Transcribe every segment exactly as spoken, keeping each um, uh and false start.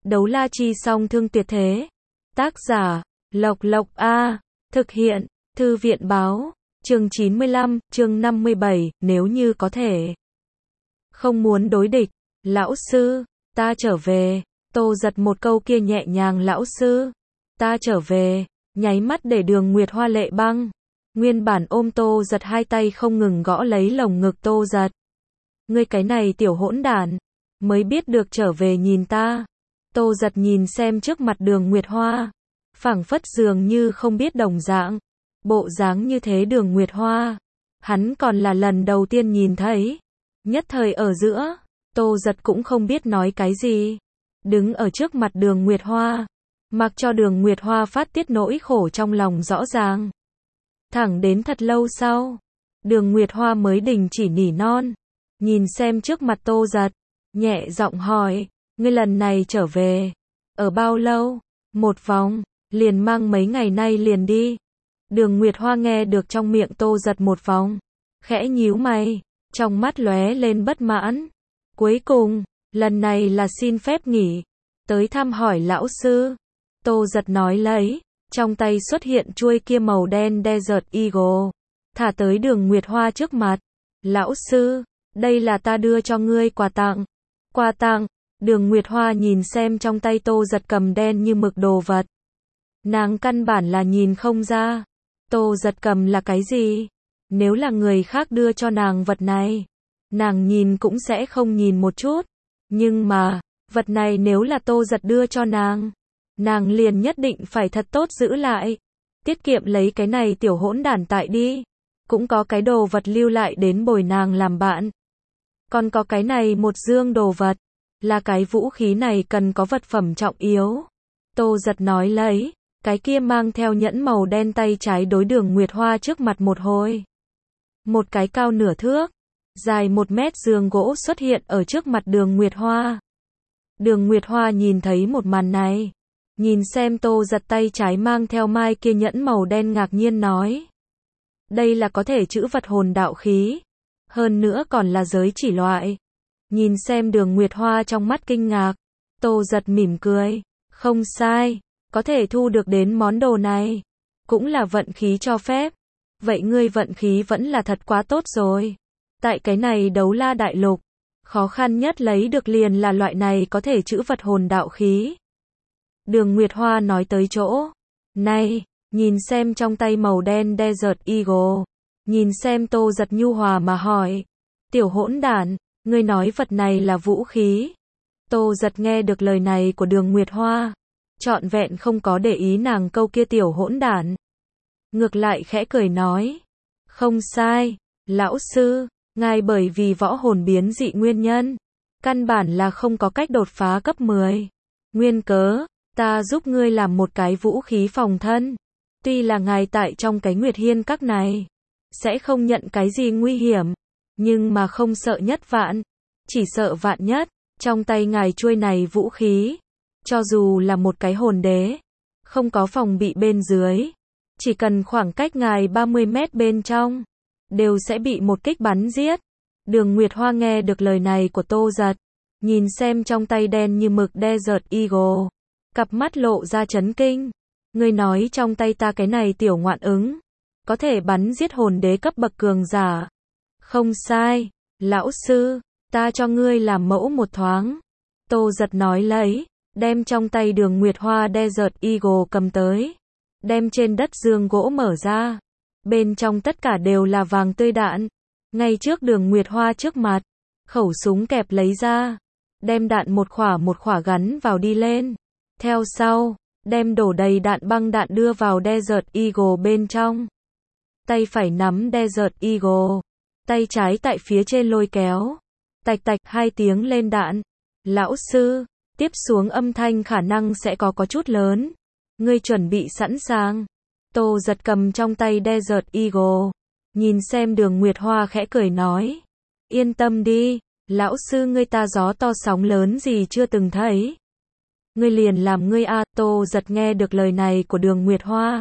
Đấu la chi song thương tuyệt thế. Tác giả, Lộc Lộc A. Thực hiện, Thư viện báo. Chương chín mươi lăm, chương năm mươi bảy, nếu như có thể. Không muốn đối địch. Lão sư, ta trở về. Tô giật một câu kia nhẹ nhàng lão sư. Ta trở về. Nháy mắt để Đường Nguyệt Hoa lệ băng. Nguyên bản ôm Tô giật hai tay không ngừng gõ lấy lồng ngực Tô giật. Ngươi cái này tiểu hỗn đản. Mới biết được trở về nhìn ta. Tô giật nhìn xem trước mặt Đường Nguyệt Hoa. Phảng phất dường như không biết đồng dạng. Bộ dáng như thế Đường Nguyệt Hoa. Hắn còn là lần đầu tiên nhìn thấy. Nhất thời ở giữa. Tô giật cũng không biết nói cái gì. Đứng ở trước mặt Đường Nguyệt Hoa. Mặc cho Đường Nguyệt Hoa phát tiết nỗi khổ trong lòng rõ ràng. Thẳng đến thật lâu sau. Đường Nguyệt Hoa mới đình chỉ nỉ non. Nhìn xem trước mặt Tô giật. Nhẹ giọng hỏi. Ngươi lần này trở về. Ở bao lâu? Một vòng. Liền mang mấy ngày nay liền đi. Đường Nguyệt Hoa nghe được trong miệng Tô giật một vòng. Khẽ nhíu mày. Trong mắt lóe lên bất mãn. Cuối cùng. Lần này là xin phép nghỉ. Tới thăm hỏi lão sư. Tô giật nói lấy. Trong tay xuất hiện chuôi kia màu đen Desert Eagle. Thả tới Đường Nguyệt Hoa trước mặt. Lão sư. Đây là ta đưa cho ngươi quà tặng. Quà tặng. Đường Nguyệt Hoa nhìn xem trong tay Tô giật cầm đen như mực đồ vật. Nàng căn bản là nhìn không ra. Tô giật cầm là cái gì? Nếu là người khác đưa cho nàng vật này. Nàng nhìn cũng sẽ không nhìn một chút. Nhưng mà, vật này nếu là Tô giật đưa cho nàng. Nàng liền nhất định phải thật tốt giữ lại. Tiết kiệm lấy cái này tiểu hỗn đản tại đi. Cũng có cái đồ vật lưu lại đến bồi nàng làm bạn. Còn có cái này một dương đồ vật. Là cái vũ khí này cần có vật phẩm trọng yếu. Tô giật nói lấy. Cái kia mang theo nhẫn màu đen tay trái đối Đường Nguyệt Hoa trước mặt một hồi. Một cái cao nửa thước. Dài một mét giường gỗ xuất hiện ở trước mặt Đường Nguyệt Hoa. Đường Nguyệt Hoa nhìn thấy một màn này. Nhìn xem Tô giật tay trái mang theo mai kia nhẫn màu đen ngạc nhiên nói. Đây là có thể trữ vật hồn đạo khí. Hơn nữa còn là giới chỉ loại. Nhìn xem Đường Nguyệt Hoa trong mắt kinh ngạc. Tô giật mỉm cười. Không sai. Có thể thu được đến món đồ này. Cũng là vận khí cho phép. Vậy ngươi vận khí vẫn là thật quá tốt rồi. Tại cái này đấu la đại lục. Khó khăn nhất lấy được liền là loại này có thể trữ vật hồn đạo khí. Đường Nguyệt Hoa nói tới chỗ. Này, nhìn xem trong tay màu đen Desert Eagle. Nhìn xem Tô giật nhu hòa mà hỏi. Tiểu hỗn đản, ngươi nói vật này là vũ khí. Tô giật nghe được lời này của Đường Nguyệt Hoa. Trọn vẹn không có để ý nàng câu kia tiểu hỗn đản. Ngược lại khẽ cười nói. Không sai, lão sư, ngài bởi vì võ hồn biến dị nguyên nhân. Căn bản là không có cách đột phá cấp mười. Nguyên cớ, ta giúp ngươi làm một cái vũ khí phòng thân. Tuy là ngài tại trong cái Nguyệt Hiên các này. Sẽ không nhận cái gì nguy hiểm. Nhưng mà không sợ nhất vạn. Chỉ sợ vạn nhất. Trong tay ngài chuôi này vũ khí. Cho dù là một cái hồn đế. Không có phòng bị bên dưới. Chỉ cần khoảng cách ngài ba mươi mét bên trong. Đều sẽ bị một kích bắn giết. Đường Nguyệt Hoa nghe được lời này của Tô giật. Nhìn xem trong tay đen như mực Desert Eagle. Cặp mắt lộ ra chấn kinh. Ngươi nói trong tay ta cái này tiểu ngoạn ứng. Có thể bắn giết hồn đế cấp bậc cường giả. Không sai. Lão sư. Ta cho ngươi làm mẫu một thoáng. Tô giật nói lấy. Đem trong tay Đường Nguyệt Hoa Desert Eagle cầm tới. Đem trên đất giường gỗ mở ra. Bên trong tất cả đều là vàng tươi đạn. Ngay trước Đường Nguyệt Hoa trước mặt. Khẩu súng kẹp lấy ra. Đem đạn một khỏa một khỏa gắn vào đi lên. Theo sau. Đem đổ đầy đạn băng đạn đưa vào Desert Eagle bên trong. Tay phải nắm Desert Eagle. Tay trái tại phía trên lôi kéo. Tạch tạch hai tiếng lên đạn. Lão sư. Tiếp xuống âm thanh khả năng sẽ có có chút lớn. Ngươi chuẩn bị sẵn sàng. Tô giật cầm trong tay Desert Eagle. Nhìn xem Đường Nguyệt Hoa khẽ cười nói. Yên tâm đi. Lão sư ngươi ta gió to sóng lớn gì chưa từng thấy. Ngươi liền làm ngươi a. Tô giật nghe được lời này của Đường Nguyệt Hoa.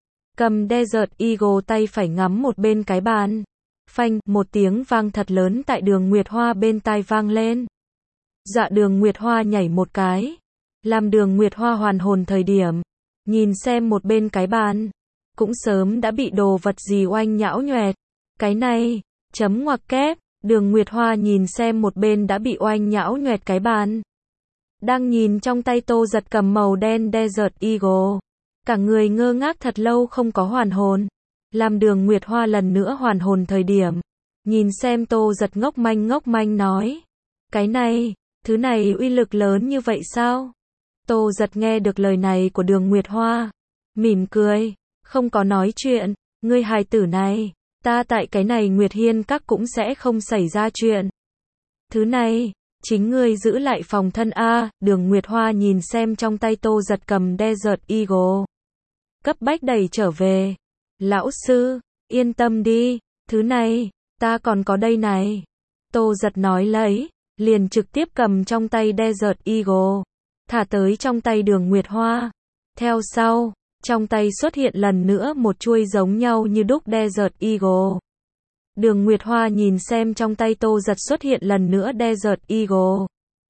Cầm Desert Eagle tay phải ngắm một bên cái bàn. Phanh, một tiếng vang thật lớn tại Đường Nguyệt Hoa bên tai vang lên. Dạ Đường Nguyệt Hoa nhảy một cái. Làm Đường Nguyệt Hoa hoàn hồn thời điểm, nhìn xem một bên cái bàn, cũng sớm đã bị đồ vật gì oanh nhão nhoẹt. Cái này, chấm ngoặc kép, Đường Nguyệt Hoa nhìn xem một bên đã bị oanh nhão nhoẹt cái bàn. Đang nhìn trong tay Tô Giật cầm màu đen Desert Eagle. Cả người ngơ ngác thật lâu không có hoàn hồn. Làm Đường Nguyệt Hoa lần nữa hoàn hồn thời điểm, nhìn xem Tô Giật ngốc manh ngốc manh nói. Cái này, thứ này uy lực lớn như vậy sao? Tô Giật nghe được lời này của Đường Nguyệt Hoa, mỉm cười, không có nói chuyện, ngươi hài tử này, ta tại cái này Nguyệt Hiên Các cũng sẽ không xảy ra chuyện. Thứ này, chính ngươi giữ lại phòng thân a. Đường Nguyệt Hoa nhìn xem trong tay Tô Giật cầm Desert Eagle, cấp bách đẩy trở về. Lão sư, yên tâm đi, thứ này, ta còn có đây này. Tô Giật nói lấy, liền trực tiếp cầm trong tay Desert Eagle, thả tới trong tay Đường Nguyệt Hoa. Theo sau, trong tay xuất hiện lần nữa một chuôi giống nhau như đúc Desert Eagle. Đường Nguyệt Hoa nhìn xem trong tay Tô Giật xuất hiện lần nữa Desert Eagle,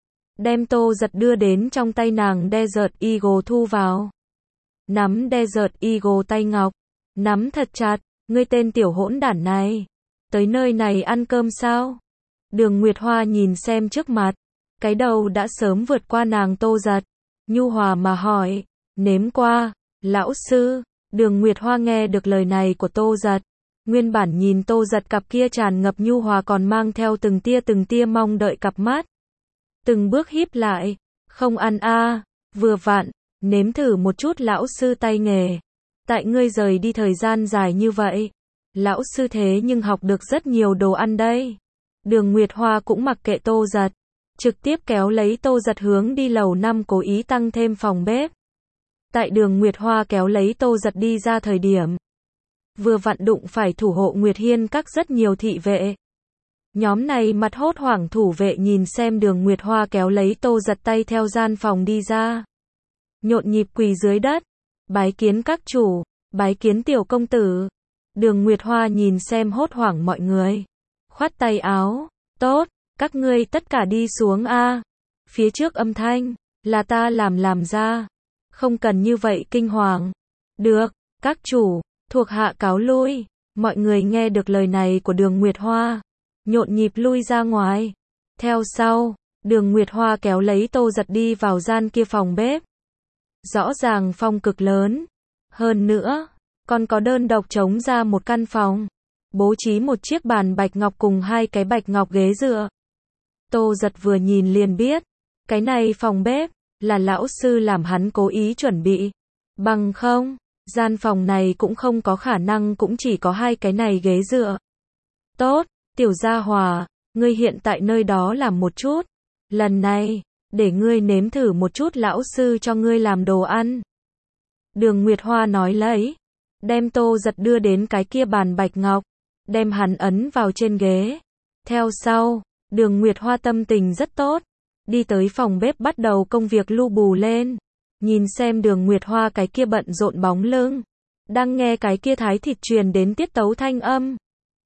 đem Tô Giật đưa đến trong tay nàng Desert Eagle thu vào. Nắm Desert Eagle tay ngọc, nắm thật chặt, ngươi tên tiểu hỗn đản này, tới nơi này ăn cơm sao? Đường Nguyệt Hoa nhìn xem trước mặt, cái đầu đã sớm vượt qua nàng Tô Giật, nhu hòa mà hỏi, nếm qua, lão sư. Đường Nguyệt Hoa nghe được lời này của Tô Giật, nguyên bản nhìn Tô Giật cặp kia tràn ngập nhu hòa còn mang theo từng tia từng tia mong đợi cặp mắt. Từng bước híp lại, không ăn a, vừa vặn, nếm thử một chút lão sư tay nghề. Tại ngươi rời đi thời gian dài như vậy, lão sư thế nhưng học được rất nhiều đồ ăn đây. Đường Nguyệt Hoa cũng mặc kệ Tô Giật, trực tiếp kéo lấy Tô Giật hướng đi lầu năm cố ý tăng thêm phòng bếp. Tại Đường Nguyệt Hoa kéo lấy Tô Giật đi ra thời điểm, vừa vặn đụng phải thủ hộ Nguyệt Hiên Các rất nhiều thị vệ. Nhóm này mặt hốt hoảng thủ vệ nhìn xem Đường Nguyệt Hoa kéo lấy Tô Giật tay theo gian phòng đi ra, nhộn nhịp quỳ dưới đất, bái kiến các chủ, bái kiến tiểu công tử. Đường Nguyệt Hoa nhìn xem hốt hoảng mọi người, khoát tay áo, tốt, các ngươi tất cả đi xuống a. Phía trước âm thanh, là ta làm làm ra, không cần như vậy kinh hoàng. Được, các chủ, thuộc hạ cáo lui. Mọi người nghe được lời này của Đường Nguyệt Hoa, nhộn nhịp lui ra ngoài. Theo sau, Đường Nguyệt Hoa kéo lấy Tô Giật đi vào gian kia phòng bếp. Rõ ràng phòng cực lớn, hơn nữa, còn có đơn độc trống ra một căn phòng, bố trí một chiếc bàn bạch ngọc cùng hai cái bạch ngọc ghế dựa. Tô Giật vừa nhìn liền biết, cái này phòng bếp, là lão sư làm hắn cố ý chuẩn bị. Bằng không, gian phòng này cũng không có khả năng cũng chỉ có hai cái này ghế dựa. Tốt, tiểu gia hòa, ngươi hiện tại nơi đó làm một chút. Lần này, để ngươi nếm thử một chút lão sư cho ngươi làm đồ ăn. Đường Nguyệt Hoa nói lấy, đem Tô Giật đưa đến cái kia bàn bạch ngọc, đem hắn ấn vào trên ghế. Theo sau, Đường Nguyệt Hoa tâm tình rất tốt, đi tới phòng bếp bắt đầu công việc lu bù lên. Nhìn xem Đường Nguyệt Hoa cái kia bận rộn bóng lưng, đang nghe cái kia thái thịt truyền đến tiết tấu thanh âm.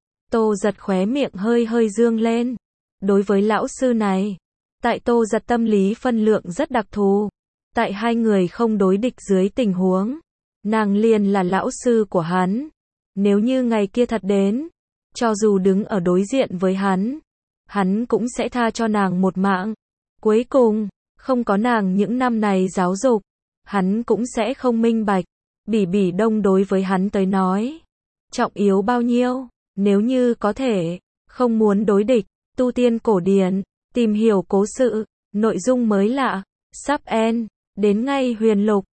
Tô Giật khóe miệng hơi hơi dương lên. Đối với lão sư này, tại Tô Giật tâm lý phân lượng rất đặc thù. Tại hai người không đối địch dưới tình huống, nàng liền là lão sư của hắn. Nếu như ngày kia thật đến, cho dù đứng ở đối diện với hắn, hắn cũng sẽ tha cho nàng một mạng. Cuối cùng, không có nàng những năm này giáo dục, hắn cũng sẽ không minh bạch, Bỉ Bỉ Đông đối với hắn tới nói, trọng yếu bao nhiêu. Nếu như có thể, không muốn đối địch, tu tiên cổ điển, tìm hiểu cố sự, nội dung mới lạ, sắp end, đến ngay huyền lục.